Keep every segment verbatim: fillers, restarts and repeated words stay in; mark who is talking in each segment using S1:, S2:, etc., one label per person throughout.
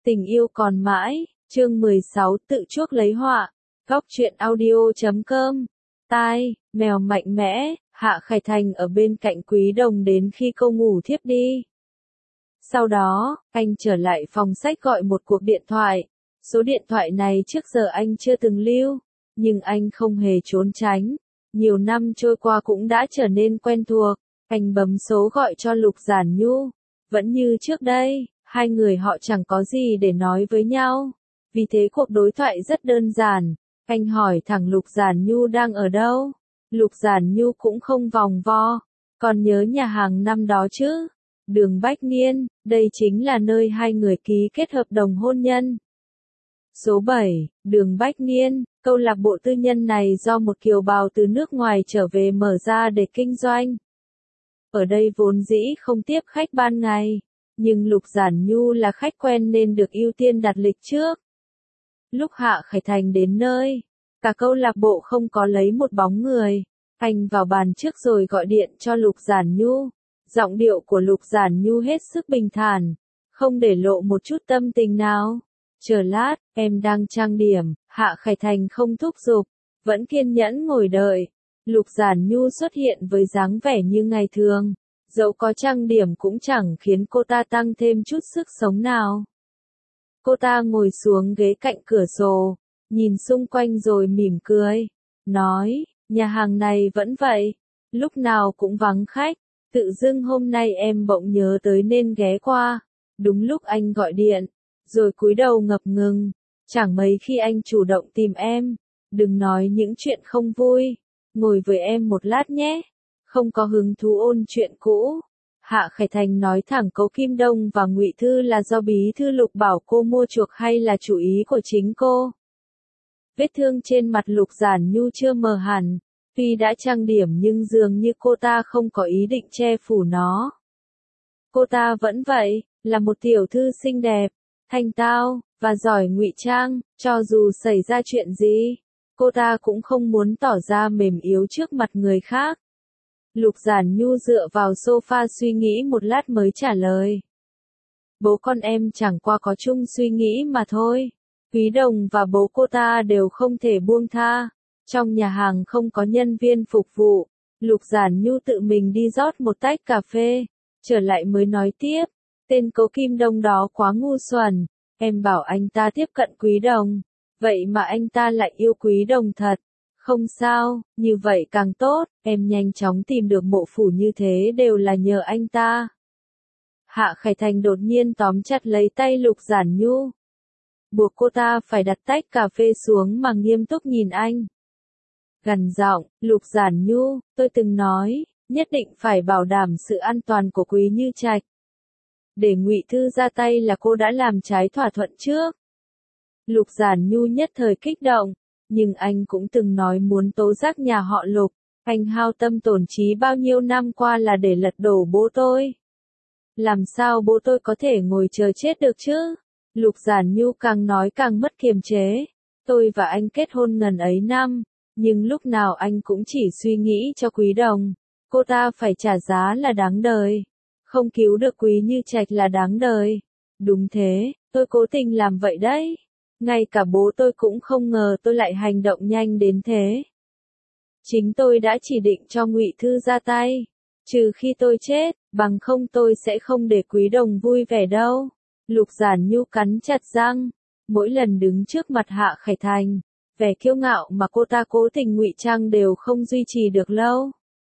S1: Tình yêu còn mãi, chương mười sáu tự chuốc lấy họa, góc truyện audio chấm com. Tai, mèo mạnh mẽ, Hạ Khải Thành ở bên cạnh Quý Đồng đến khi cô ngủ thiếp đi. Sau đó, anh trở lại phòng sách gọi một cuộc điện thoại. Số điện thoại này trước giờ anh chưa từng lưu, nhưng anh không hề trốn tránh. Nhiều năm trôi qua cũng đã trở nên quen thuộc. Anh bấm số gọi cho Lục Giản Nhu. Vẫn như trước đây, hai người họ chẳng có gì để nói với nhau. Vì thế cuộc đối thoại rất đơn giản. Anh hỏi thẳng Lục Giản Nhu đang ở đâu. Lục Giản Nhu cũng không vòng vo. Còn nhớ nhà hàng năm đó chứ? Đường Bách Niên, đây chính là nơi hai người ký kết hợp đồng hôn nhân. Số bảy, đường Bách Niên, câu lạc bộ tư nhân này do một kiều bào từ nước ngoài trở về mở ra để kinh doanh. Ở đây vốn dĩ không tiếp khách ban ngày, nhưng Lục Giản Nhu là khách quen nên được ưu tiên đặt lịch trước. Lúc Hạ Khải Thành đến nơi, cả câu lạc bộ không có lấy một bóng người. Anh vào bàn trước rồi gọi điện cho Lục Giản Nhu. Giọng điệu của Lục Giản Nhu hết sức bình thản, không để lộ một chút tâm tình nào. Chờ lát, em đang trang điểm. Hạ Khải Thành không thúc giục, vẫn kiên nhẫn ngồi đợi. Lục Giản Nhu xuất hiện với dáng vẻ như ngày thường, dẫu có trang điểm cũng chẳng khiến cô ta tăng thêm chút sức sống nào. Cô ta ngồi xuống ghế cạnh cửa sổ, nhìn xung quanh rồi mỉm cười, nói, nhà hàng này vẫn vậy, lúc nào cũng vắng khách, tự dưng hôm nay em bỗng nhớ tới nên ghé qua, đúng lúc anh gọi điện, rồi cúi đầu ngập ngừng, chẳng mấy khi anh chủ động tìm em, đừng nói những chuyện không vui, ngồi với em một lát nhé, không có hứng thú ôn chuyện cũ. Hạ Khải Thành nói thẳng Cố Kim Đông và Ngụy Thư là do bí thư Lục bảo cô mua chuộc hay là chủ ý của chính cô. Vết thương trên mặt Lục Giản Nhu chưa mờ hẳn, tuy đã trang điểm nhưng dường như cô ta không có ý định che phủ nó. Cô ta vẫn vậy, là một tiểu thư xinh đẹp, thanh tao, và giỏi ngụy trang, cho dù xảy ra chuyện gì, cô ta cũng không muốn tỏ ra mềm yếu trước mặt người khác. Lục Giản Nhu dựa vào sofa suy nghĩ một lát mới trả lời. Bố con em chẳng qua có chung suy nghĩ mà thôi. Quý Đồng và bố cô ta đều không thể buông tha. Trong nhà hàng không có nhân viên phục vụ. Lục Giản Nhu tự mình đi rót một tách cà phê. Trở lại mới nói tiếp. Tên Cố Kim Đông đó quá ngu xuẩn. Em bảo anh ta tiếp cận Quý Đồng. Vậy mà anh ta lại yêu Quý Đồng thật. Không sao, như vậy càng tốt, em nhanh chóng tìm được mộ phủ như thế đều là nhờ anh ta. Hạ Khải Thành đột nhiên tóm chặt lấy tay Lục Giản Nhu. Buộc cô ta phải đặt tách cà phê xuống mà nghiêm túc nhìn anh. Gằn giọng, Lục Giản Nhu, tôi từng nói, nhất định phải bảo đảm sự an toàn của Quý Như Trạch. Để Ngụy Thư ra tay là cô đã làm trái thỏa thuận trước. Lục Giản Nhu nhất thời kích động. Nhưng anh cũng từng nói muốn tố giác nhà họ Lục, anh hao tâm tổn trí bao nhiêu năm qua là để lật đổ bố tôi. Làm sao bố tôi có thể ngồi chờ chết được chứ? Lục Giản Nhu càng nói càng mất kiềm chế. Tôi và anh kết hôn ngần ấy năm, nhưng lúc nào anh cũng chỉ suy nghĩ cho Quý Đồng. Cô ta phải trả giá là đáng đời. Không cứu được Quý Như Trạch là đáng đời. Đúng thế, tôi cố tình làm vậy đấy. Ngay cả bố tôi cũng không ngờ tôi lại hành động nhanh đến thế. Chính tôi đã chỉ định cho Ngụy Thư ra tay. Trừ khi tôi chết, bằng không tôi sẽ không để Quý Đồng vui vẻ đâu. Lục Giản Nhu cắn chặt răng. Mỗi lần đứng trước mặt Hạ Khải Thành, vẻ kiêu ngạo mà cô ta cố tình ngụy trang đều không duy trì được lâu.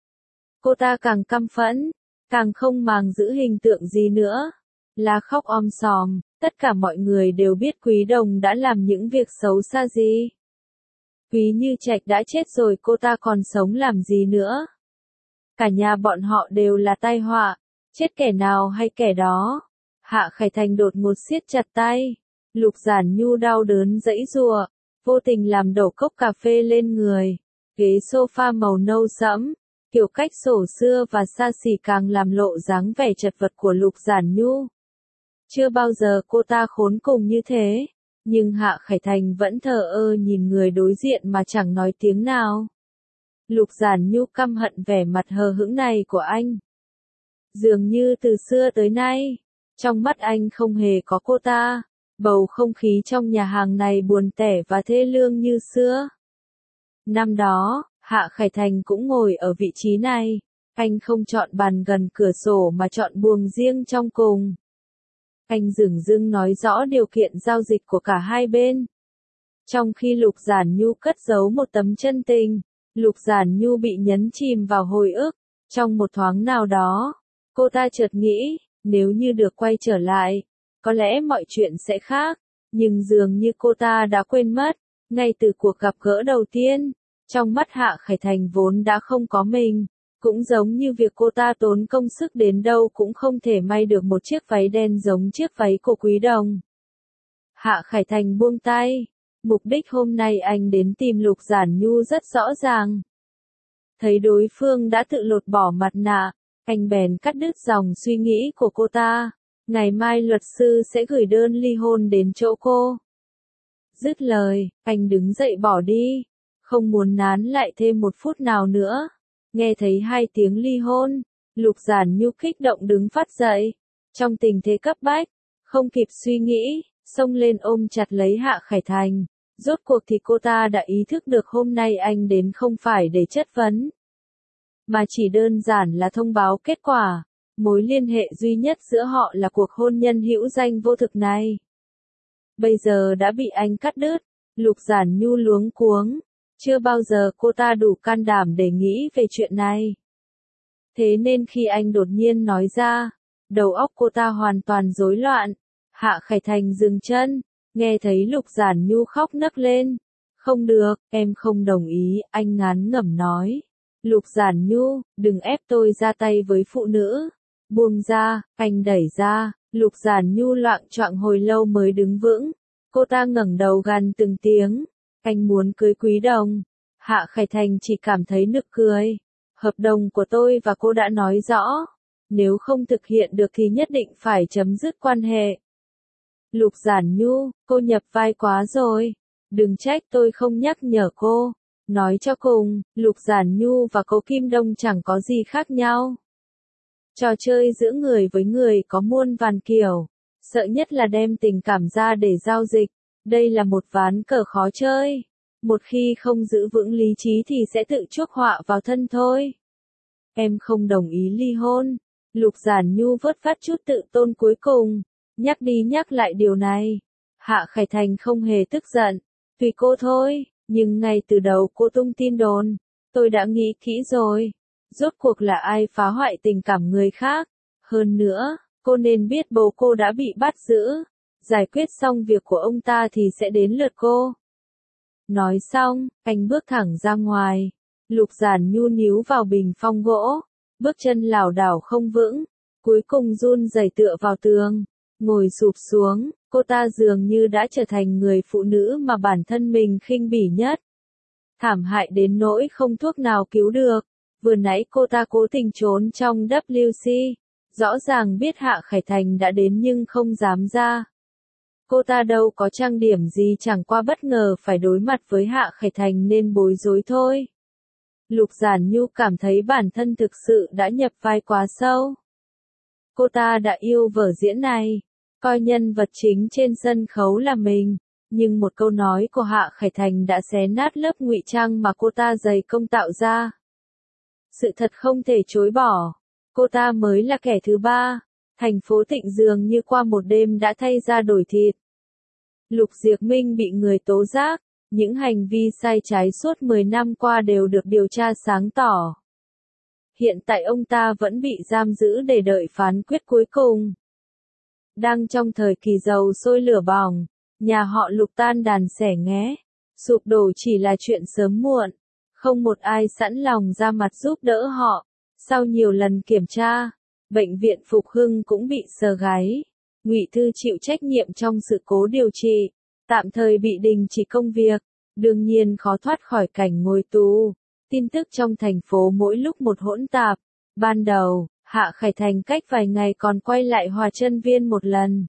S1: Cô ta càng căm phẫn, càng không màng giữ hình tượng gì nữa. Là khóc om sòm. Tất cả mọi người đều biết Quý Đồng đã làm những việc xấu xa gì. Quý Như Trạch đã chết rồi cô ta còn sống làm gì nữa. Cả nhà bọn họ đều là tai họa, chết kẻ nào hay kẻ đó. Hạ Khải Thành đột ngột siết chặt tay. Lục Giản Nhu đau đớn giãy giụa, vô tình làm đổ cốc cà phê lên người. Ghế sofa màu nâu sẫm, kiểu cách cổ xưa và xa xỉ càng làm lộ dáng vẻ chật vật của Lục Giản Nhu. Chưa bao giờ cô ta khốn cùng như thế, nhưng Hạ Khải Thành vẫn thờ ơ nhìn người đối diện mà chẳng nói tiếng nào. Lục Giản Nhu căm hận vẻ mặt hờ hững này của anh. Dường như từ xưa tới nay, trong mắt anh không hề có cô ta, Bầu không khí trong nhà hàng này buồn tẻ và thê lương như xưa. Năm đó, Hạ Khải Thành cũng ngồi ở vị trí này. Anh không chọn bàn gần cửa sổ mà chọn buồng riêng trong cùng. Anh dửng dưng nói rõ điều kiện giao dịch của cả hai bên. Trong khi Lục Giản Nhu cất giấu một tấm chân tình, Lục Giản Nhu bị nhấn chìm vào hồi ức. Trong một thoáng nào đó, cô ta chợt nghĩ, nếu như được quay trở lại, có lẽ mọi chuyện sẽ khác. Nhưng dường như cô ta đã quên mất, ngay từ cuộc gặp gỡ đầu tiên, trong mắt Hạ Khải Thành vốn đã không có mình. Cũng giống như việc cô ta tốn công sức đến đâu cũng không thể may được một chiếc váy đen giống chiếc váy của Quý Đồng. Hạ Khải Thành buông tay. Mục đích hôm nay anh đến tìm Lục Giản Nhu rất rõ ràng. Thấy đối phương đã tự lột bỏ mặt nạ, anh bèn cắt đứt dòng suy nghĩ của cô ta. Ngày mai luật sư sẽ gửi đơn ly hôn đến chỗ cô. Dứt lời, anh đứng dậy bỏ đi. Không muốn nán lại thêm một phút nào nữa. Nghe thấy hai tiếng ly hôn, Lục Giản Nhu kích động đứng phát dậy. Trong tình thế cấp bách, không kịp suy nghĩ, xông lên ôm chặt lấy Hạ Khải Thành. Rốt cuộc thì cô ta đã ý thức được hôm nay anh đến không phải để chất vấn, mà chỉ đơn giản là thông báo kết quả. Mối liên hệ duy nhất giữa họ là cuộc hôn nhân hữu danh vô thực này. Bây giờ đã bị anh cắt đứt, Lục Giản Nhu luống cuống. Chưa bao giờ cô ta đủ can đảm để nghĩ về chuyện này. Thế nên khi anh đột nhiên nói ra, đầu óc cô ta hoàn toàn rối loạn. Hạ Khải Thành dừng chân, nghe thấy Lục Giản Nhu khóc nấc lên. Không được, em không đồng ý, anh ngán ngẩm nói. Lục Giản Nhu, đừng ép tôi ra tay với phụ nữ. Buông ra, anh đẩy ra. Lục Giản Nhu loạng choạng hồi lâu mới đứng vững. Cô ta ngẩng đầu gằn từng tiếng. Anh muốn cưới Quý Đồng. Hạ Khải Thành chỉ cảm thấy nực cười. Hợp đồng của tôi và cô đã nói rõ. Nếu không thực hiện được thì nhất định phải chấm dứt quan hệ. Lục Giản Nhu, cô nhập vai quá rồi. Đừng trách tôi không nhắc nhở cô. Nói cho cùng, Lục Giản Nhu và Cố Kim Đông chẳng có gì khác nhau. Trò chơi giữa người với người có muôn vàn kiểu. Sợ nhất là đem tình cảm ra để giao dịch. Đây là một ván cờ khó chơi. Một khi không giữ vững lý trí thì sẽ tự chuốc họa vào thân thôi. Em không đồng ý ly hôn. Lục Giản Nhu vớt phát chút tự tôn cuối cùng. Nhắc đi nhắc lại điều này. Hạ Khải Thành không hề tức giận. Vì cô thôi, nhưng ngay từ đầu cô tung tin đồn. Tôi đã nghĩ kỹ rồi. Rốt cuộc là ai phá hoại tình cảm người khác. Hơn nữa, cô nên biết bố cô đã bị bắt giữ. Giải quyết xong việc của ông ta thì sẽ đến lượt cô. Nói xong, anh bước thẳng ra ngoài. Lục Giản Nhu níu vào bình phong gỗ. Bước chân lảo đảo không vững. Cuối cùng run rẩy tựa vào tường. Ngồi sụp xuống, cô ta dường như đã trở thành người phụ nữ mà bản thân mình khinh bỉ nhất. Thảm hại đến nỗi không thuốc nào cứu được. Vừa nãy cô ta cố tình trốn trong W C. Rõ ràng biết Hạ Khải Thành đã đến nhưng không dám ra. Cô ta đâu có trang điểm gì, chẳng qua bất ngờ phải đối mặt với Hạ Khải Thành nên bối rối thôi. Lục Giản Nhu cảm thấy bản thân thực sự đã nhập vai quá sâu. Cô ta đã yêu vở diễn này, coi nhân vật chính trên sân khấu là mình, nhưng một câu nói của Hạ Khải Thành đã xé nát lớp ngụy trang mà cô ta dày công tạo ra. Sự thật không thể chối bỏ, cô ta mới là kẻ thứ ba. Thành phố Tịnh dường như qua một đêm đã thay da đổi thịt. Lục Diệp Minh bị người tố giác, những hành vi sai trái suốt mười năm qua đều được điều tra sáng tỏ. Hiện tại ông ta vẫn bị giam giữ để đợi phán quyết cuối cùng. Đang trong thời kỳ dầu sôi lửa bỏng, nhà họ Lục tan đàn xẻ nghé, sụp đổ chỉ là chuyện sớm muộn, không một ai sẵn lòng ra mặt giúp đỡ họ. Sau nhiều lần kiểm tra, bệnh viện Phục Hưng cũng bị sờ gáy. Ngụy Thư chịu trách nhiệm trong sự cố điều trị, tạm thời bị đình chỉ công việc, đương nhiên khó thoát khỏi cảnh ngồi tù. Tin tức trong thành phố mỗi lúc một hỗn tạp. Ban đầu, Hạ Khải Thành cách vài ngày còn quay lại Hòa Chân Viên một lần.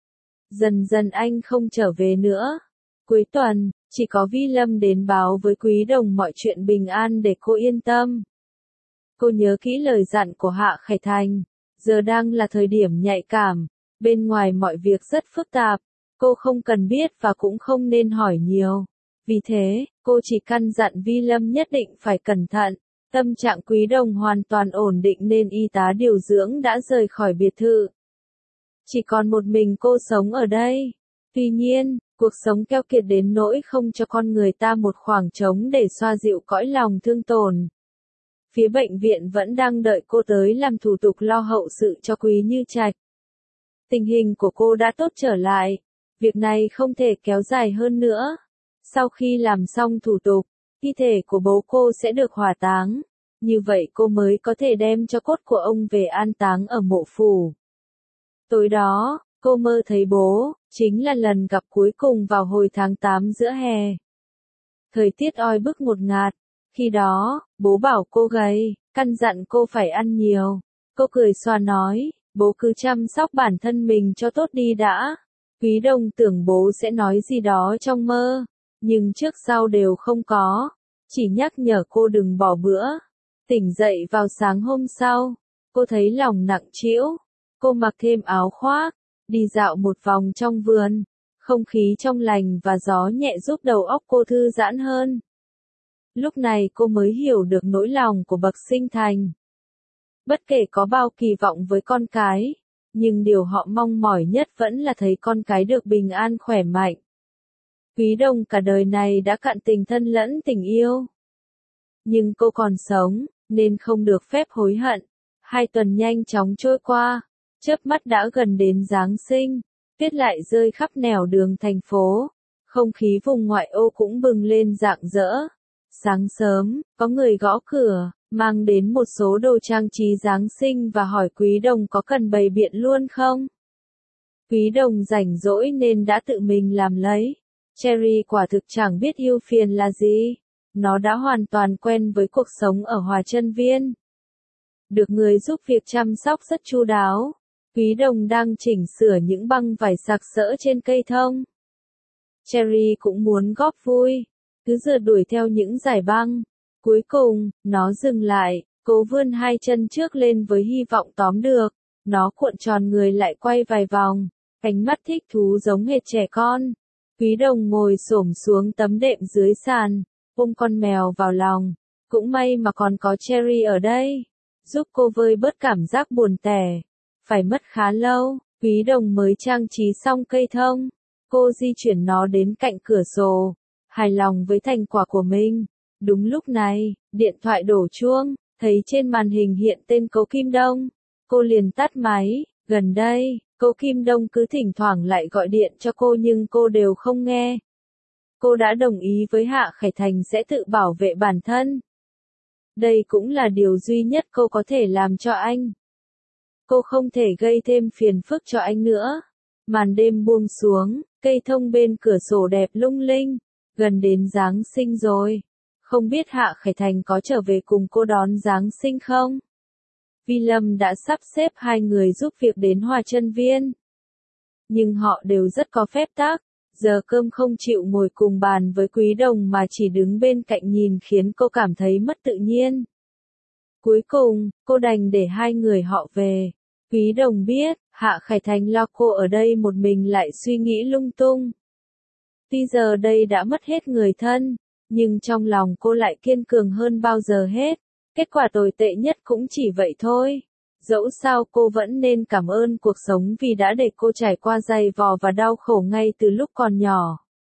S1: Dần dần anh không trở về nữa. Cuối tuần, chỉ có Vi Lâm đến báo với Quý Đồng mọi chuyện bình an để cô yên tâm. Cô nhớ kỹ lời dặn của Hạ Khải Thành. Giờ đang là thời điểm nhạy cảm. Bên ngoài mọi việc rất phức tạp. Cô không cần biết và cũng không nên hỏi nhiều. Vì thế, cô chỉ căn dặn Vi Lâm nhất định phải cẩn thận. Tâm trạng Quý Đồng hoàn toàn ổn định nên y tá điều dưỡng đã rời khỏi biệt thự. Chỉ còn một mình cô sống ở đây. Tuy nhiên, cuộc sống keo kiệt đến nỗi không cho con người ta một khoảng trống để xoa dịu cõi lòng thương tổn. Phía bệnh viện vẫn đang đợi cô tới làm thủ tục lo hậu sự cho Quý Như Trạch. Tình hình của cô đã tốt trở lại. Việc này không thể kéo dài hơn nữa. Sau khi làm xong thủ tục, thi thể của bố cô sẽ được hỏa táng. Như vậy cô mới có thể đem cho cốt của ông về an táng ở mộ phủ. Tối đó, cô mơ thấy bố, chính là lần gặp cuối cùng vào hồi tháng tám giữa hè. Thời tiết oi bức ngột ngạt. Khi đó, bố bảo cô gầy, căn dặn cô phải ăn nhiều. Cô cười xòa nói, bố cứ chăm sóc bản thân mình cho tốt đi đã. Quý Đồng tưởng bố sẽ nói gì đó trong mơ, nhưng trước sau đều không có, chỉ nhắc nhở cô đừng bỏ bữa. Tỉnh dậy vào sáng hôm sau, cô thấy lòng nặng trĩu, cô mặc thêm áo khoác, đi dạo một vòng trong vườn, không khí trong lành và gió nhẹ giúp đầu óc cô thư giãn hơn. Lúc này cô mới hiểu được nỗi lòng của bậc sinh thành. Bất kể có bao kỳ vọng với con cái, nhưng điều họ mong mỏi nhất vẫn là thấy con cái được bình an khỏe mạnh. Quý Đồng cả đời này đã cạn tình thân lẫn tình yêu. Nhưng cô còn sống, nên không được phép hối hận. Hai tuần nhanh chóng trôi qua, chớp mắt đã gần đến Giáng sinh, tuyết lại rơi khắp nẻo đường thành phố. Không khí vùng ngoại ô cũng bừng lên rạng rỡ. Sáng sớm, có người gõ cửa, mang đến một số đồ trang trí Giáng sinh và hỏi Quý Đồng có cần bày biện luôn không? Quý Đồng rảnh rỗi nên đã tự mình làm lấy. Cherry quả thực chẳng biết ưu phiền là gì. Nó đã hoàn toàn quen với cuộc sống ở Hòa Chân Viên. Được người giúp việc chăm sóc rất chu đáo. Quý Đồng đang chỉnh sửa những băng vải sặc sỡ trên cây thông. Cherry cũng muốn góp vui, cứ rượt đuổi theo những dải băng. Cuối cùng, nó dừng lại, cố vươn hai chân trước lên với hy vọng tóm được. Nó cuộn tròn người lại quay vài vòng, ánh mắt thích thú giống hệt trẻ con. Quý Đồng ngồi xổm xuống tấm đệm dưới sàn, ôm con mèo vào lòng. Cũng may mà còn có Cherry ở đây, giúp cô vơi bớt cảm giác buồn tẻ. Phải mất khá lâu, Quý Đồng mới trang trí xong cây thông. Cô di chuyển nó đến cạnh cửa sổ, hài lòng với thành quả của mình. Đúng lúc này, điện thoại đổ chuông, thấy trên màn hình hiện tên Cố Kim Đông. Cô liền tắt máy. Gần đây, Cố Kim Đông cứ thỉnh thoảng lại gọi điện cho cô nhưng cô đều không nghe. Cô đã đồng ý với Hạ Khải Thành sẽ tự bảo vệ bản thân. Đây cũng là điều duy nhất cô có thể làm cho anh. Cô không thể gây thêm phiền phức cho anh nữa. Màn đêm buông xuống, cây thông bên cửa sổ đẹp lung linh. Gần đến Giáng sinh rồi. Không biết Hạ Khải Thành có trở về cùng cô đón Giáng sinh không? Vi Lâm đã sắp xếp hai người giúp việc đến Hòa Chân Viên. Nhưng họ đều rất có phép tắc. Giờ cơm không chịu ngồi cùng bàn với Quý Đồng mà chỉ đứng bên cạnh nhìn khiến cô cảm thấy mất tự nhiên. Cuối cùng, cô đành để hai người họ về. Quý Đồng biết, Hạ Khải Thành lo cô ở đây một mình lại suy nghĩ lung tung. Tuy giờ đây đã mất hết người thân, nhưng trong lòng cô lại kiên cường hơn bao giờ hết. Kết quả tồi tệ nhất cũng chỉ vậy thôi. Dẫu sao cô vẫn nên cảm ơn cuộc sống vì đã để cô trải qua dày vò và đau khổ ngay từ lúc còn nhỏ.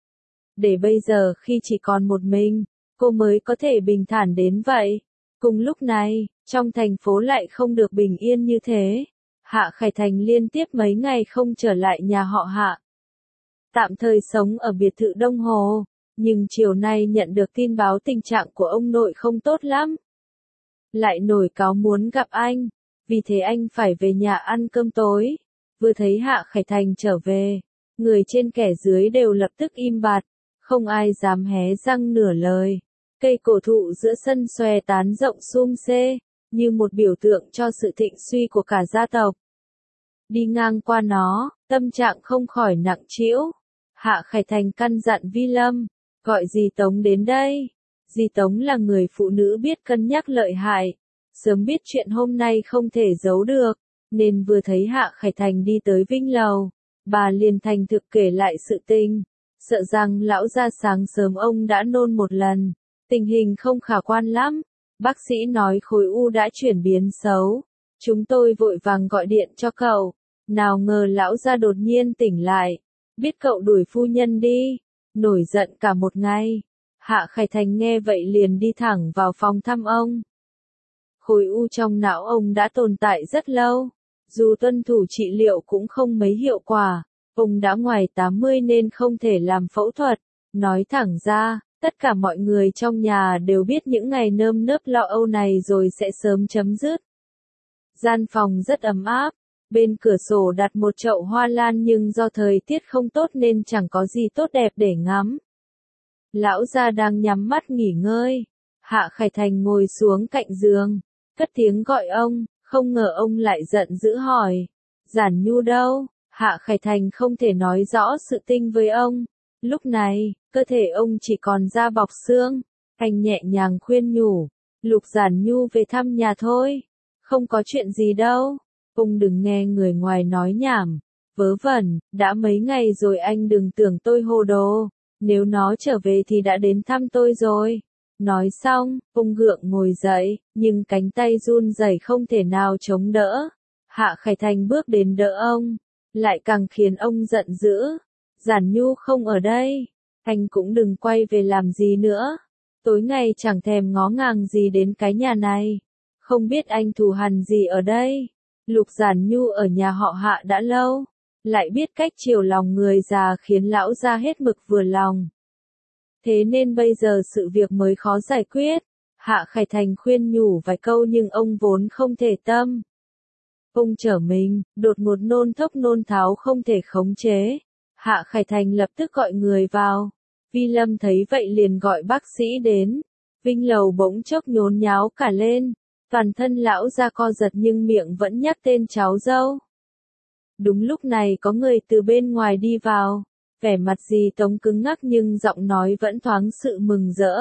S1: Để bây giờ khi chỉ còn một mình, cô mới có thể bình thản đến vậy. Cùng lúc này, trong thành phố lại không được bình yên như thế. Hạ Khải Thành liên tiếp mấy ngày không trở lại nhà họ Hạ. Tạm thời sống ở biệt thự Đông Hồ, nhưng chiều nay nhận được tin báo tình trạng của ông nội không tốt lắm. Lại nổi cáu muốn gặp anh, vì thế anh phải về nhà ăn cơm tối. Vừa thấy Hạ Khải Thành trở về, người trên kẻ dưới đều lập tức im bặt, không ai dám hé răng nửa lời. Cây cổ thụ giữa sân xòe tán rộng sum xê, như một biểu tượng cho sự thịnh suy của cả gia tộc. Đi ngang qua nó, tâm trạng không khỏi nặng trĩu. Hạ Khải Thành căn dặn Vi Lâm, gọi dì Tống đến đây. Dì Tống là người phụ nữ biết cân nhắc lợi hại, sớm biết chuyện hôm nay không thể giấu được, nên vừa thấy Hạ Khải Thành đi tới Vinh Lầu, bà liền thành thực kể lại sự tình. Sợ rằng lão gia sáng sớm ông đã nôn một lần, tình hình không khả quan lắm. Bác sĩ nói khối u đã chuyển biến xấu. Chúng tôi vội vàng gọi điện cho cậu. Nào ngờ lão gia đột nhiên tỉnh lại. Biết cậu đuổi phu nhân đi. Nổi giận cả một ngày. Hạ Khải Thành nghe vậy liền đi thẳng vào phòng thăm ông. Khối u trong não ông đã tồn tại rất lâu. Dù tuân thủ trị liệu cũng không mấy hiệu quả. Ông đã ngoài tám mươi nên không thể làm phẫu thuật. Nói thẳng ra, tất cả mọi người trong nhà đều biết những ngày nơm nớp lo âu này rồi sẽ sớm chấm dứt. Gian phòng rất ấm áp. Bên cửa sổ đặt một chậu hoa lan nhưng do thời tiết không tốt nên chẳng có gì tốt đẹp để ngắm. Lão gia đang nhắm mắt nghỉ ngơi. Hạ Khải Thành ngồi xuống cạnh giường, cất tiếng gọi ông, không ngờ ông lại giận dữ hỏi. Giản Nhu đâu? Hạ Khải Thành không thể nói rõ sự tình với ông. Lúc này, cơ thể ông chỉ còn da bọc xương. Anh nhẹ nhàng khuyên nhủ. Lục Giản Nhu về thăm nhà thôi. Không có chuyện gì đâu. Ông đừng nghe người ngoài nói nhảm. Vớ vẩn, đã mấy ngày rồi anh đừng tưởng tôi hồ đồ. Nếu nó trở về thì đã đến thăm tôi rồi. Nói xong, ông gượng ngồi dậy, nhưng cánh tay run rẩy không thể nào chống đỡ. Hạ Khải Thành bước đến đỡ ông, lại càng khiến ông giận dữ. Giản Nhu không ở đây, anh cũng đừng quay về làm gì nữa. Tối ngày chẳng thèm ngó ngàng gì đến cái nhà này. Không biết anh thù hằn gì ở đây. Lục Giản Nhu ở nhà họ Hạ đã lâu, lại biết cách chiều lòng người già khiến lão gia hết mực vừa lòng. Thế nên bây giờ sự việc mới khó giải quyết. Hạ Khải Thành khuyên nhủ vài câu nhưng ông vốn không thể tâm. Ông trở mình, đột ngột nôn thốc nôn tháo không thể khống chế. Hạ Khải Thành lập tức gọi người vào. Vi Lâm thấy vậy liền gọi bác sĩ đến. Vinh Lầu bỗng chốc nhốn nháo cả lên. Toàn thân lão ra co giật nhưng miệng vẫn nhắc tên cháu dâu. Đúng lúc này có người từ bên ngoài đi vào. Vẻ mặt Dì Tống cứng ngắc nhưng giọng nói vẫn thoáng sự mừng rỡ.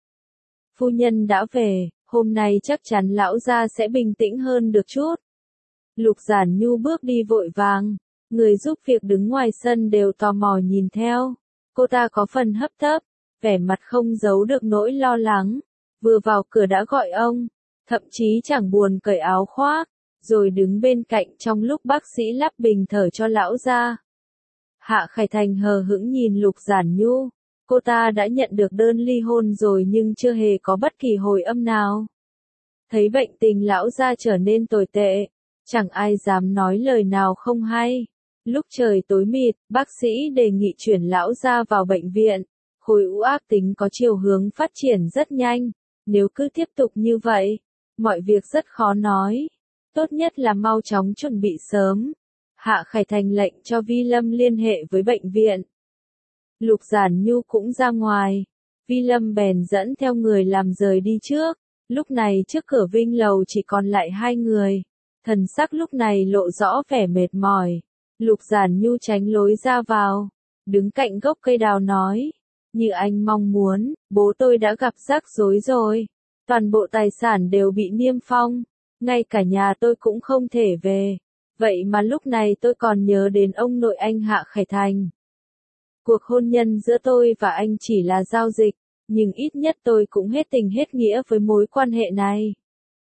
S1: Phu nhân đã về, hôm nay chắc chắn lão gia sẽ bình tĩnh hơn được chút. Lục Giản Nhu bước đi vội vàng, người giúp việc đứng ngoài sân đều tò mò nhìn theo. Cô ta có phần hấp tấp, vẻ mặt không giấu được nỗi lo lắng, vừa vào cửa đã gọi ông, thậm chí chẳng buồn cởi áo khoác, rồi đứng bên cạnh trong lúc bác sĩ lắp bình thở cho lão gia. Hạ Khải Thành hờ hững nhìn Lục Giản Nhu, cô ta đã nhận được đơn ly hôn rồi nhưng chưa hề có bất kỳ hồi âm nào. Thấy bệnh tình lão gia trở nên tồi tệ, chẳng ai dám nói lời nào không hay. Lúc trời tối mịt, bác sĩ đề nghị chuyển lão gia vào bệnh viện. Khối u ác tính có chiều hướng phát triển rất nhanh. Nếu cứ tiếp tục như vậy, mọi việc rất khó nói. Tốt nhất là mau chóng chuẩn bị sớm. Hạ Khải Thành lệnh cho Vi Lâm liên hệ với bệnh viện. Lục Giản Nhu cũng ra ngoài. Vi Lâm bèn dẫn theo người làm rời đi trước. Lúc này trước cửa Vinh Lầu chỉ còn lại hai người. Thần sắc lúc này lộ rõ vẻ mệt mỏi. Lục Giản Nhu tránh lối ra vào, đứng cạnh gốc cây đào nói, như anh mong muốn, bố tôi đã gặp rắc rối rồi. Toàn bộ tài sản đều bị niêm phong, ngay cả nhà tôi cũng không thể về. Vậy mà lúc này tôi còn nhớ đến ông nội anh Hạ Khải Thành. Cuộc hôn nhân giữa tôi và anh chỉ là giao dịch, nhưng ít nhất tôi cũng hết tình hết nghĩa với mối quan hệ này.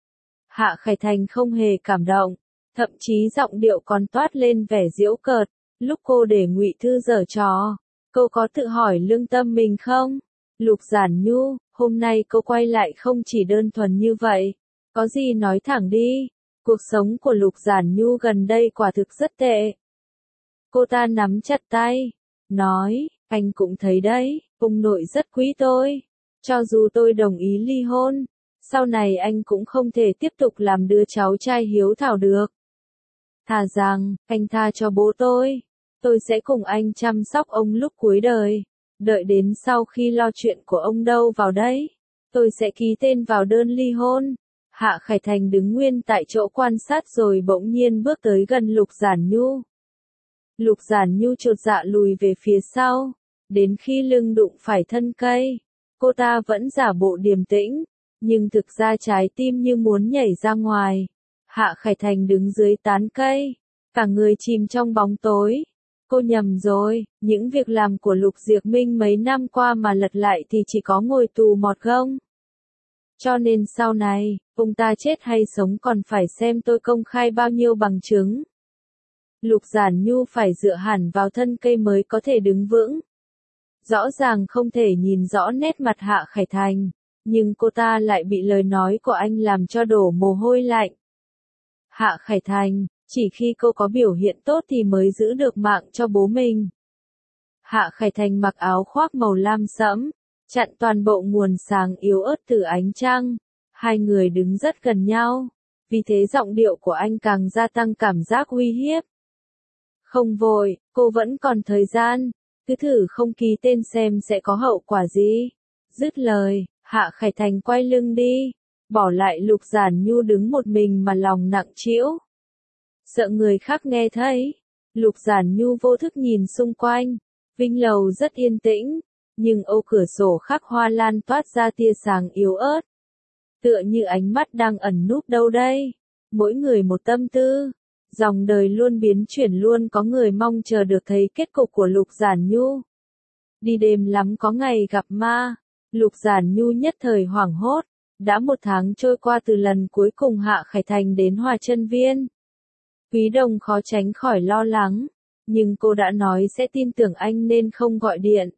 S1: Hạ Khải Thành không hề cảm động, thậm chí giọng điệu còn toát lên vẻ giễu cợt. Lúc cô để Ngụy Thư giở trò, cô có tự hỏi lương tâm mình không? Lục Giản Nhu, hôm nay cô quay lại không chỉ đơn thuần như vậy. Có gì nói thẳng đi. Cuộc sống của Lục Giản Nhu gần đây quả thực rất tệ. Cô ta nắm chặt tay, nói, anh cũng thấy đấy, ông nội rất quý tôi. Cho dù tôi đồng ý ly hôn, sau này anh cũng không thể tiếp tục làm đứa cháu trai hiếu thảo được. Thà rằng, anh tha cho bố tôi. Tôi sẽ cùng anh chăm sóc ông lúc cuối đời. Đợi đến sau khi lo chuyện của ông đâu vào đấy, tôi sẽ ký tên vào đơn ly hôn. Hạ Khải Thành đứng nguyên tại chỗ quan sát rồi bỗng nhiên bước tới gần Lục Giản Nhu. Lục Giản Nhu chột dạ lùi về phía sau. Đến khi lưng đụng phải thân cây, cô ta vẫn giả bộ điềm tĩnh, nhưng thực ra trái tim như muốn nhảy ra ngoài. Hạ Khải Thành đứng dưới tán cây, cả người chìm trong bóng tối. Cô nhầm rồi, những việc làm của Lục Diệp Minh mấy năm qua mà lật lại thì chỉ có ngồi tù mọt gông. Cho nên sau này, ông ta chết hay sống còn phải xem tôi công khai bao nhiêu bằng chứng. Lục Giản Nhu phải dựa hẳn vào thân cây mới có thể đứng vững. Rõ ràng không thể nhìn rõ nét mặt Hạ Khải Thành, nhưng cô ta lại bị lời nói của anh làm cho đổ mồ hôi lạnh. Hạ Khải Thành, chỉ khi cô có biểu hiện tốt thì mới giữ được mạng cho bố mình. Hạ Khải Thành mặc áo khoác màu lam sẫm, chặn toàn bộ nguồn sáng yếu ớt từ ánh trăng. Hai người đứng rất gần nhau, vì thế giọng điệu của anh càng gia tăng cảm giác uy hiếp. Không vội, cô vẫn còn thời gian, cứ thử không ký tên xem sẽ có hậu quả gì. Dứt lời, Hạ Khải Thành quay lưng đi, bỏ lại Lục Giản Nhu đứng một mình mà lòng nặng trĩu. Sợ người khác nghe thấy, Lục Giản Nhu vô thức nhìn xung quanh, Vinh Lầu rất yên tĩnh, nhưng ô cửa sổ khắc hoa lan toát ra tia sáng yếu ớt. Tựa như ánh mắt đang ẩn núp đâu đây, mỗi người một tâm tư. Dòng đời luôn biến chuyển, luôn có người mong chờ được thấy kết cục của Lục Giản Nhu. Đi đêm lắm có ngày gặp ma, Lục Giản Nhu nhất thời hoảng hốt. Đã một tháng trôi qua từ lần cuối cùng Hạ Khải Thành đến Hòa Chân Viên. Quý Đồng khó tránh khỏi lo lắng, nhưng cô đã nói sẽ tin tưởng anh nên không gọi điện.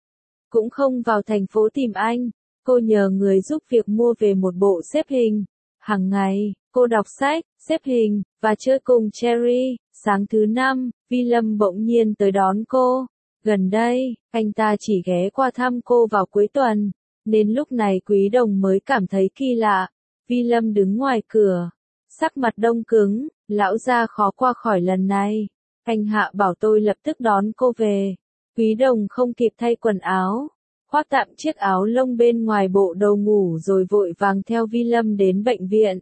S1: Cũng không vào thành phố tìm anh, cô nhờ người giúp việc mua về một bộ xếp hình. Hàng ngày, cô đọc sách, xếp hình, và chơi cùng Cherry. Sáng thứ năm, Vi Lâm bỗng nhiên tới đón cô. Gần đây, anh ta chỉ ghé qua thăm cô vào cuối tuần, nên lúc này Quý Đồng mới cảm thấy kỳ lạ. Vi Lâm đứng ngoài cửa, sắc mặt đông cứng, lão gia khó qua khỏi lần này. Anh Hạ bảo tôi lập tức đón cô về. Quý Đồng không kịp thay quần áo, khoác tạm chiếc áo lông bên ngoài bộ đồ ngủ rồi vội vàng theo Vi Lâm đến bệnh viện.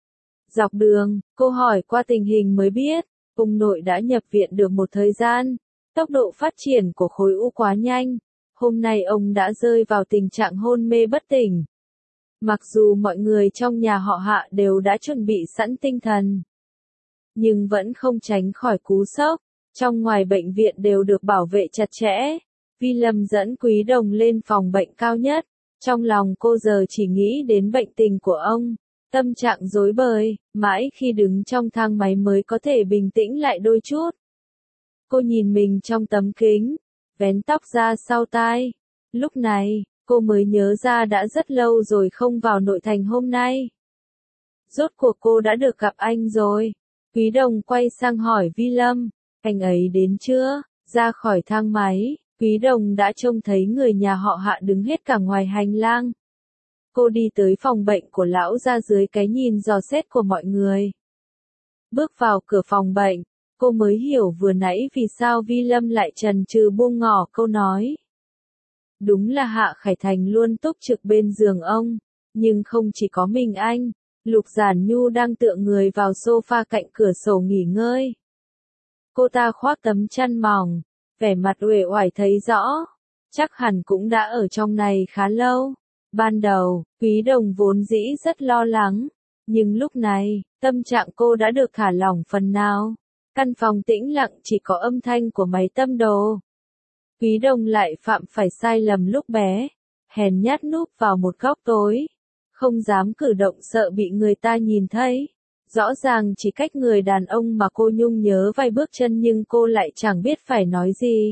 S1: Dọc đường, cô hỏi qua tình hình mới biết, ông nội đã nhập viện được một thời gian. Tốc độ phát triển của khối u quá nhanh, hôm nay ông đã rơi vào tình trạng hôn mê bất tỉnh. Mặc dù mọi người trong nhà họ Hạ đều đã chuẩn bị sẵn tinh thần, nhưng vẫn không tránh khỏi cú sốc. Trong ngoài bệnh viện đều được bảo vệ chặt chẽ. Vi Lâm dẫn Quý Đồng lên phòng bệnh cao nhất. Trong lòng cô giờ chỉ nghĩ đến bệnh tình của ông. Tâm trạng rối bời, mãi khi đứng trong thang máy mới có thể bình tĩnh lại đôi chút. Cô nhìn mình trong tấm kính, vén tóc ra sau tai. Lúc này, cô mới nhớ ra đã rất lâu rồi không vào nội thành hôm nay. Rốt cuộc cô đã được gặp anh rồi. Quý Đồng quay sang hỏi Vi Lâm, anh ấy đến chưa? Ra khỏi thang máy, Quý Đồng đã trông thấy người nhà họ Hạ đứng hết cả ngoài hành lang. Cô đi tới phòng bệnh của lão ra dưới cái nhìn dò xét của mọi người. Bước vào cửa phòng bệnh, cô mới hiểu vừa nãy vì sao Vi Lâm lại chần chừ buông ngỏ câu nói. Đúng là Hạ Khải Thành luôn túc trực bên giường ông, nhưng không chỉ có mình anh. Lục Giản Nhu đang tựa người vào sofa cạnh cửa sổ nghỉ ngơi. Cô ta khoác tấm chăn mỏng, vẻ mặt uể oải thấy rõ. Chắc hẳn cũng đã ở trong này khá lâu. Ban đầu, Quý Đồng vốn dĩ rất lo lắng, nhưng lúc này, tâm trạng cô đã được thả lỏng phần nào. Căn phòng tĩnh lặng chỉ có âm thanh của máy tâm đồ. Quý Đồng lại phạm phải sai lầm lúc bé, hèn nhát núp vào một góc tối, không dám cử động sợ bị người ta nhìn thấy. Rõ ràng chỉ cách người đàn ông mà cô nhung nhớ vài bước chân nhưng cô lại chẳng biết phải nói gì.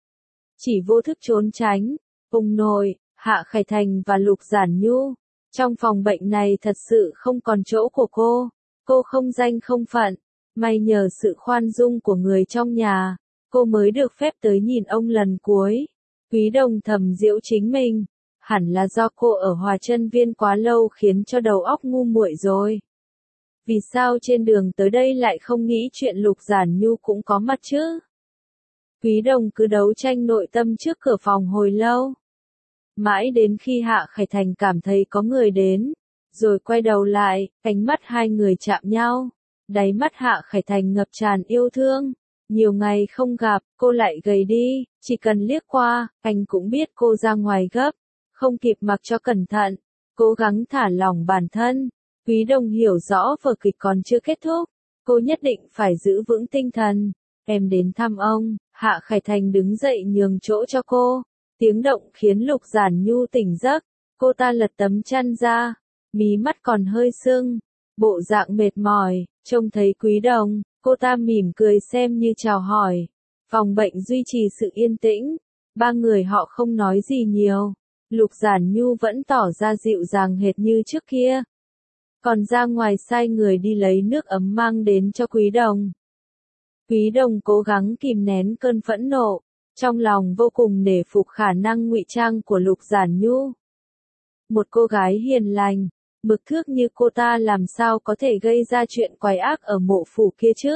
S1: Chỉ vô thức trốn tránh, ông nội, Hạ Khải Thành và Lục Giản Nhu. Trong phòng bệnh này thật sự không còn chỗ của cô. Cô không danh không phận, may nhờ sự khoan dung của người trong nhà, cô mới được phép tới nhìn ông lần cuối. Quý Đồng thầm giễu chính mình, hẳn là do cô ở Hòa Chân Viên quá lâu khiến cho đầu óc ngu muội rồi. Vì sao trên đường tới đây lại không nghĩ chuyện Lục Giản Nhu cũng có mặt chứ? Quý Đồng cứ đấu tranh nội tâm trước cửa phòng hồi lâu. Mãi đến khi Hạ Khải Thành cảm thấy có người đến, rồi quay đầu lại, ánh mắt hai người chạm nhau. Đáy mắt Hạ Khải Thành ngập tràn yêu thương. Nhiều ngày không gặp, cô lại gầy đi, chỉ cần liếc qua, anh cũng biết cô ra ngoài gấp. Không kịp mặc cho cẩn thận, cố gắng thả lỏng bản thân. Quý Đồng hiểu rõ vở kịch còn chưa kết thúc, cô nhất định phải giữ vững tinh thần. Em đến thăm ông, Hạ Khải Thành đứng dậy nhường chỗ cho cô. Tiếng động khiến Lục Giản Nhu tỉnh giấc. Cô ta lật tấm chăn ra. Mí mắt còn hơi sưng. Bộ dạng mệt mỏi. Trông thấy Quý Đồng. Cô ta mỉm cười xem như chào hỏi. Phòng bệnh duy trì sự yên tĩnh. Ba người họ không nói gì nhiều. Lục Giản Nhu vẫn tỏ ra dịu dàng hệt như trước kia. Còn ra ngoài sai người đi lấy nước ấm mang đến cho Quý Đồng. Quý Đồng cố gắng kìm nén cơn phẫn nộ, trong lòng vô cùng nể phục khả năng ngụy trang của Lục Giản Nhu. Một cô gái hiền lành, mực thước như cô ta làm sao có thể gây ra chuyện quái ác ở mộ phủ kia chứ?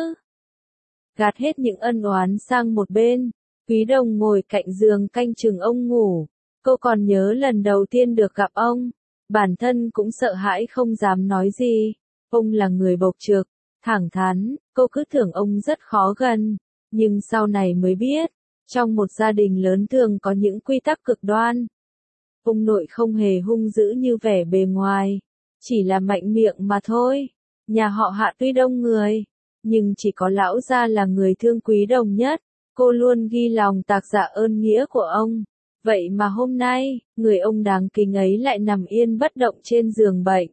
S1: Gạt hết những ân oán sang một bên, Quý Đồng ngồi cạnh giường canh chừng ông ngủ. Cô còn nhớ lần đầu tiên được gặp ông, bản thân cũng sợ hãi không dám nói gì. Ông là người bộc trực, thẳng thắn, cô cứ tưởng ông rất khó gần, nhưng sau này mới biết, trong một gia đình lớn thường có những quy tắc cực đoan. Ông nội không hề hung dữ như vẻ bề ngoài, chỉ là mạnh miệng mà thôi. Nhà họ Hạ tuy đông người, nhưng chỉ có lão gia là người thương Quý Đồng nhất. Cô luôn ghi lòng tạc dạ ơn nghĩa của ông. Vậy mà hôm nay, người ông đáng kính ấy lại nằm yên bất động trên giường bệnh.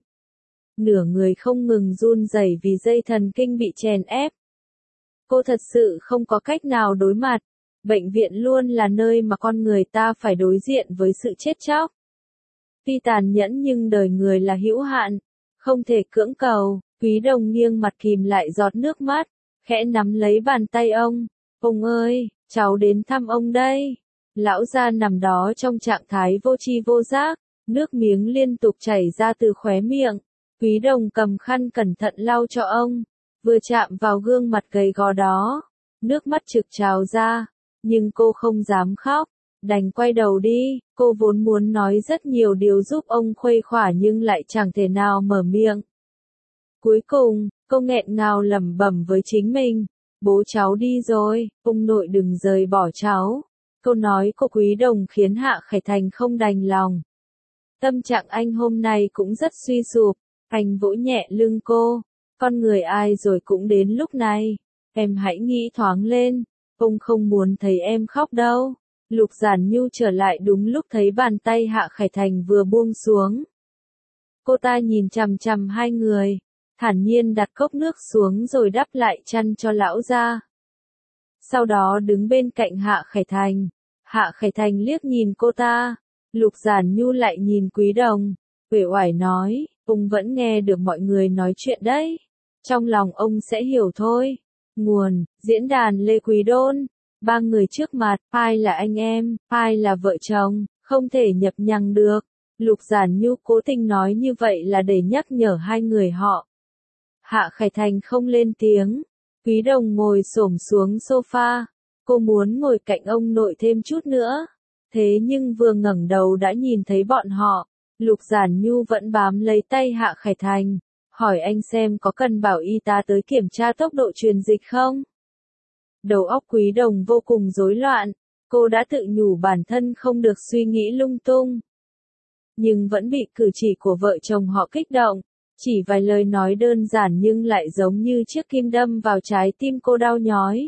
S1: Nửa người không ngừng run rẩy vì dây thần kinh bị chèn ép. Cô thật sự không có cách nào đối mặt. Bệnh viện luôn là nơi mà con người ta phải đối diện với sự chết chóc. Tuy tàn nhẫn nhưng đời người là hữu hạn, không thể cưỡng cầu. Quý Đồng nghiêng mặt kìm lại giọt nước mắt, khẽ nắm lấy bàn tay ông. Ông ơi, cháu đến thăm ông đây. Lão gia nằm đó trong trạng thái vô tri vô giác, nước miếng liên tục chảy ra từ khóe miệng. Quý Đồng cầm khăn cẩn thận lau cho ông, vừa chạm vào gương mặt gầy gò đó, nước mắt trực trào ra, nhưng cô không dám khóc, đành quay đầu đi. Cô vốn muốn nói rất nhiều điều giúp ông khuây khỏa nhưng lại chẳng thể nào mở miệng. Cuối cùng, cô nghẹn ngào lẩm bẩm với chính mình, bố cháu đi rồi, ông nội đừng rời bỏ cháu. Câu nói của Quý Đồng khiến Hạ Khải Thành không đành lòng. Tâm trạng anh hôm nay cũng rất suy sụp, anh vỗ nhẹ lưng cô. Con người ai rồi cũng đến lúc này, em hãy nghĩ thoáng lên, ông không muốn thấy em khóc đâu. Lục Giản Nhu trở lại đúng lúc thấy bàn tay Hạ Khải Thành vừa buông xuống. Cô ta nhìn chằm chằm hai người, thản nhiên đặt cốc nước xuống rồi đắp lại chăn cho lão gia. Sau đó đứng bên cạnh Hạ Khải Thành. Hạ Khải Thành liếc nhìn cô ta. Lục Giản Nhu lại nhìn Quý Đồng, uể oải nói, ông vẫn nghe được mọi người nói chuyện đấy. Trong lòng ông sẽ hiểu thôi. Nguồn, diễn đàn Lê Quý Đôn. Ba người trước mặt, ai là anh em, ai là vợ chồng, không thể nhập nhằng được. Lục Giản Nhu cố tình nói như vậy là để nhắc nhở hai người họ. Hạ Khải Thành không lên tiếng. Quý Đồng ngồi xổm xuống sofa. Cô muốn ngồi cạnh ông nội thêm chút nữa. Thế nhưng vừa ngẩng đầu đã nhìn thấy bọn họ. Lục Giản Nhu vẫn bám lấy tay Hạ Khải Thành. Hỏi anh xem có cần bảo y tá tới kiểm tra tốc độ truyền dịch không? Đầu óc Quý Đồng vô cùng rối loạn. Cô đã tự nhủ bản thân không được suy nghĩ lung tung. Nhưng vẫn bị cử chỉ của vợ chồng họ kích động. Chỉ vài lời nói đơn giản nhưng lại giống như chiếc kim đâm vào trái tim cô đau nhói.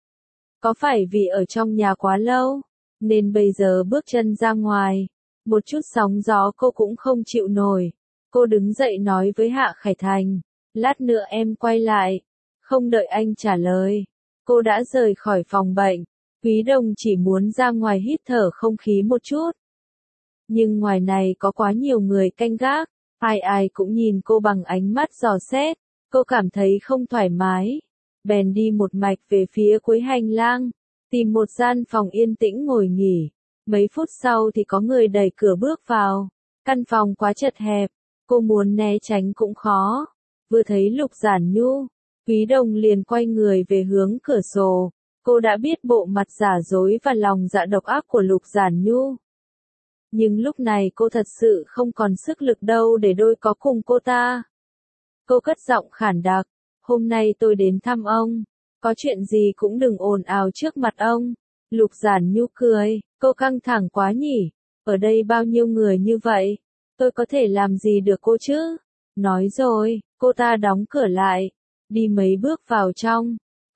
S1: Có phải vì ở trong nhà quá lâu, nên bây giờ bước chân ra ngoài, một chút sóng gió cô cũng không chịu nổi. Cô đứng dậy nói với Hạ Khải Thành, lát nữa em quay lại. Không đợi anh trả lời, cô đã rời khỏi phòng bệnh. Quý Đồng chỉ muốn ra ngoài hít thở không khí một chút. Nhưng ngoài này có quá nhiều người canh gác, ai ai cũng nhìn cô bằng ánh mắt dò xét. Cô cảm thấy không thoải mái, bèn đi một mạch về phía cuối hành lang, tìm một gian phòng yên tĩnh ngồi nghỉ. Mấy phút sau thì có người đẩy cửa bước vào. Căn phòng quá chật hẹp, cô muốn né tránh cũng khó. Vừa thấy Lục Giản Nhu, Quý Đồng liền quay người về hướng cửa sổ. Cô đã biết bộ mặt giả dối và lòng dạ độc ác của Lục Giản Nhu. Nhưng lúc này cô thật sự không còn sức lực đâu để đôi có cùng cô ta. Cô cất giọng khản đặc, hôm nay tôi đến thăm ông, có chuyện gì cũng đừng ồn ào trước mặt ông. Lục Giản Nhu cười, cô căng thẳng quá nhỉ, ở đây bao nhiêu người như vậy, tôi có thể làm gì được cô chứ? Nói rồi, cô ta đóng cửa lại, đi mấy bước vào trong,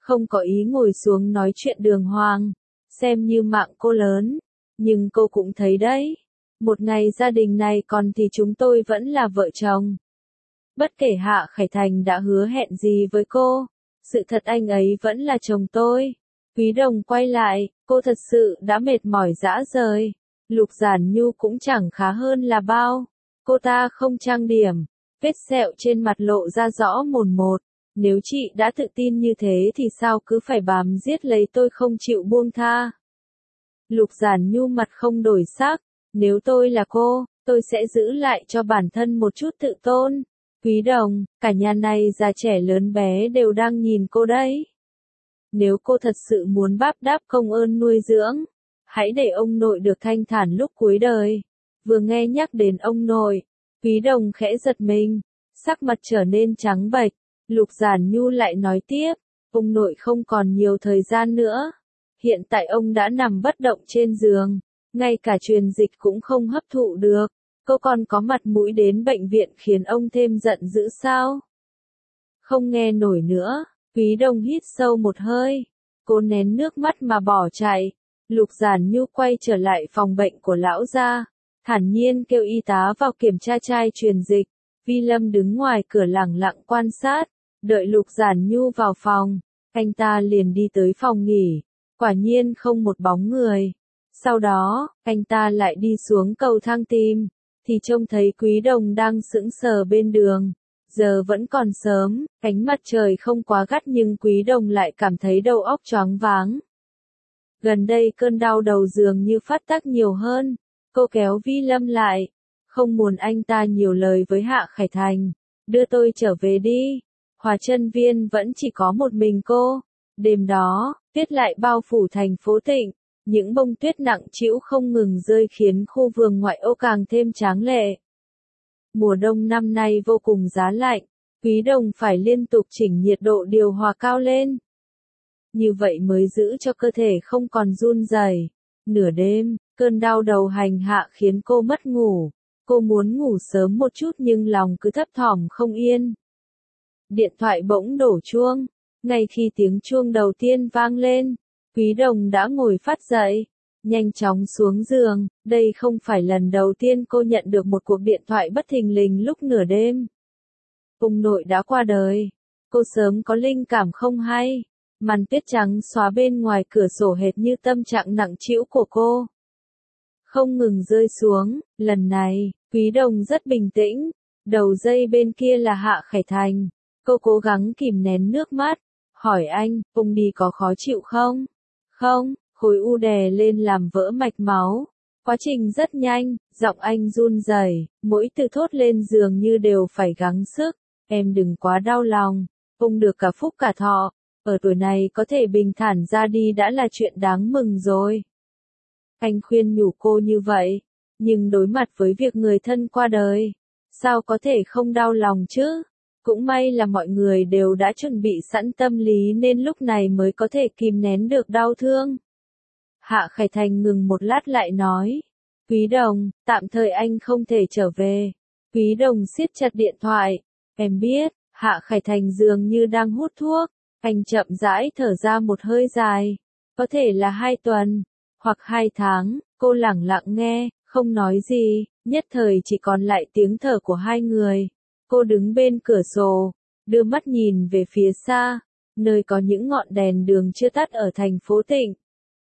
S1: không có ý ngồi xuống nói chuyện đường hoàng, xem như mạng cô lớn, nhưng cô cũng thấy đấy, một ngày gia đình này còn thì chúng tôi vẫn là vợ chồng. Bất kể Hạ Khải Thành đã hứa hẹn gì với cô, sự thật anh ấy vẫn là chồng tôi. Quý Đồng quay lại, cô thật sự đã mệt mỏi rã rời. Lục Giản Nhu cũng chẳng khá hơn là bao. Cô ta không trang điểm, vết sẹo trên mặt lộ ra rõ mồn một. Nếu chị đã tự tin như thế thì sao cứ phải bám giết lấy tôi không chịu buông tha. Lục Giản Nhu mặt không đổi sắc, nếu tôi là cô, tôi sẽ giữ lại cho bản thân một chút tự tôn. Quý Đồng, cả nhà này già trẻ lớn bé đều đang nhìn cô đấy. Nếu cô thật sự muốn đáp đáp công ơn nuôi dưỡng, hãy để ông nội được thanh thản lúc cuối đời. Vừa nghe nhắc đến ông nội, Quý Đồng khẽ giật mình, sắc mặt trở nên trắng bệch. Lục Giản Nhu lại nói tiếp, ông nội không còn nhiều thời gian nữa. Hiện tại ông đã nằm bất động trên giường, ngay cả truyền dịch cũng không hấp thụ được. Cô còn có mặt mũi đến bệnh viện khiến ông thêm giận dữ sao? Không nghe nổi nữa, Quý Đồng hít sâu một hơi. Cô nén nước mắt mà bỏ chạy. Lục Giản Nhu quay trở lại phòng bệnh của lão gia, thản nhiên kêu y tá vào kiểm tra chai truyền dịch. Vi Lâm đứng ngoài cửa lẳng lặng quan sát, đợi Lục Giản Nhu vào phòng, anh ta liền đi tới phòng nghỉ. Quả nhiên không một bóng người. Sau đó, anh ta lại đi xuống cầu thang tìm, thì trông thấy Quý Đồng đang sững sờ bên đường. Giờ vẫn còn sớm, ánh mặt trời không quá gắt nhưng Quý Đồng lại cảm thấy đầu óc choáng váng. Gần đây cơn đau đầu dường như phát tác nhiều hơn. Cô kéo Vi Lâm lại, không muốn anh ta nhiều lời với Hạ Khải Thành. Đưa tôi trở về đi. Hòa Chân Viên vẫn chỉ có một mình cô. Đêm đó, tuyết lại bao phủ thành phố Tịnh. Những bông tuyết nặng trĩu không ngừng rơi khiến khu vườn ngoại ô càng thêm tráng lệ. Mùa đông năm nay vô cùng giá lạnh, Quý Đồng phải liên tục chỉnh nhiệt độ điều hòa cao lên. Như vậy mới giữ cho cơ thể không còn run rẩy. Nửa đêm, cơn đau đầu hành hạ khiến cô mất ngủ. Cô muốn ngủ sớm một chút nhưng lòng cứ thấp thỏm không yên. Điện thoại bỗng đổ chuông. Ngay khi tiếng chuông đầu tiên vang lên, Quý Đồng đã ngồi phát dậy, nhanh chóng xuống giường. Đây không phải lần đầu tiên cô nhận được một cuộc điện thoại bất thình lình lúc nửa đêm. Ông nội đã qua đời. Cô sớm có linh cảm không hay. Màn tuyết trắng xóa bên ngoài cửa sổ hệt như tâm trạng nặng trĩu của cô. Không ngừng rơi xuống. Lần này, Quý Đồng rất bình tĩnh. Đầu dây bên kia là Hạ Khải Thành. Cô cố gắng kìm nén nước mắt. Hỏi anh, ông đi có khó chịu không? Không, khối u đè lên làm vỡ mạch máu. Quá trình rất nhanh, giọng anh run rẩy, mỗi từ thốt lên dường như đều phải gắng sức. Em đừng quá đau lòng, ông được cả phúc cả thọ. Ở tuổi này có thể bình thản ra đi đã là chuyện đáng mừng rồi. Anh khuyên nhủ cô như vậy, nhưng đối mặt với việc người thân qua đời, sao có thể không đau lòng chứ? Cũng may là mọi người đều đã chuẩn bị sẵn tâm lý nên lúc này mới có thể kìm nén được đau thương. Hạ Khải Thành ngừng một lát lại nói. Quý Đồng, tạm thời anh không thể trở về. Quý Đồng siết chặt điện thoại. Em biết, Hạ Khải Thành dường như đang hút thuốc. Anh chậm rãi thở ra một hơi dài. Có thể là hai tuần, hoặc hai tháng. Cô lẳng lặng nghe, không nói gì, nhất thời chỉ còn lại tiếng thở của hai người. Cô đứng bên cửa sổ, đưa mắt nhìn về phía xa, nơi có những ngọn đèn đường chưa tắt ở thành phố Tịnh.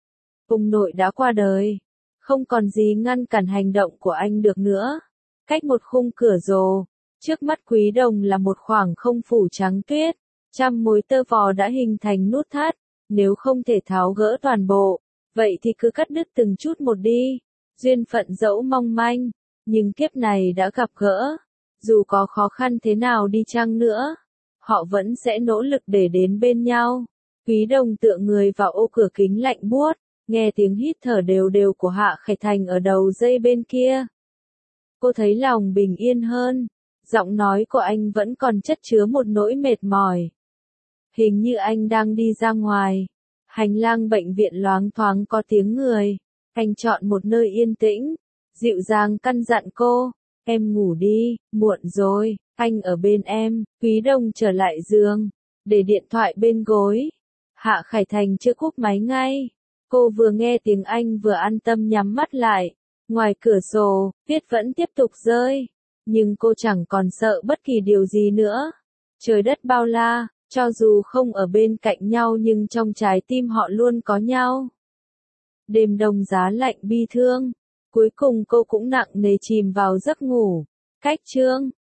S1: Ông nội đã qua đời, không còn gì ngăn cản hành động của anh được nữa. Cách một khung cửa sổ, trước mắt Quý Đồng là một khoảng không phủ trắng tuyết, trăm mối tơ vò đã hình thành nút thắt, nếu không thể tháo gỡ toàn bộ, vậy thì cứ cắt đứt từng chút một đi. Duyên phận dẫu mong manh, nhưng kiếp này đã gặp gỡ. Dù có khó khăn thế nào đi chăng nữa, họ vẫn sẽ nỗ lực để đến bên nhau. Quý Đồng tựa người vào ô cửa kính lạnh buốt, nghe tiếng hít thở đều đều của Hạ Khải Thành ở đầu dây bên kia. Cô thấy lòng bình yên hơn, giọng nói của anh vẫn còn chất chứa một nỗi mệt mỏi. Hình như anh đang đi ra ngoài. Hành lang bệnh viện loáng thoáng có tiếng người. Anh chọn một nơi yên tĩnh, dịu dàng căn dặn cô. Em ngủ đi, muộn rồi, anh ở bên em. Quý Đồng trở lại giường, để điện thoại bên gối. Hạ Khải Thành chưa cúp máy ngay. Cô vừa nghe tiếng Anh vừa an tâm nhắm mắt lại. Ngoài cửa sổ, tuyết vẫn tiếp tục rơi. Nhưng cô chẳng còn sợ bất kỳ điều gì nữa. Trời đất bao la, cho dù không ở bên cạnh nhau nhưng trong trái tim họ luôn có nhau. Đêm đông giá lạnh bi thương. Cuối cùng cô cũng nặng nề chìm vào giấc ngủ. Cách chương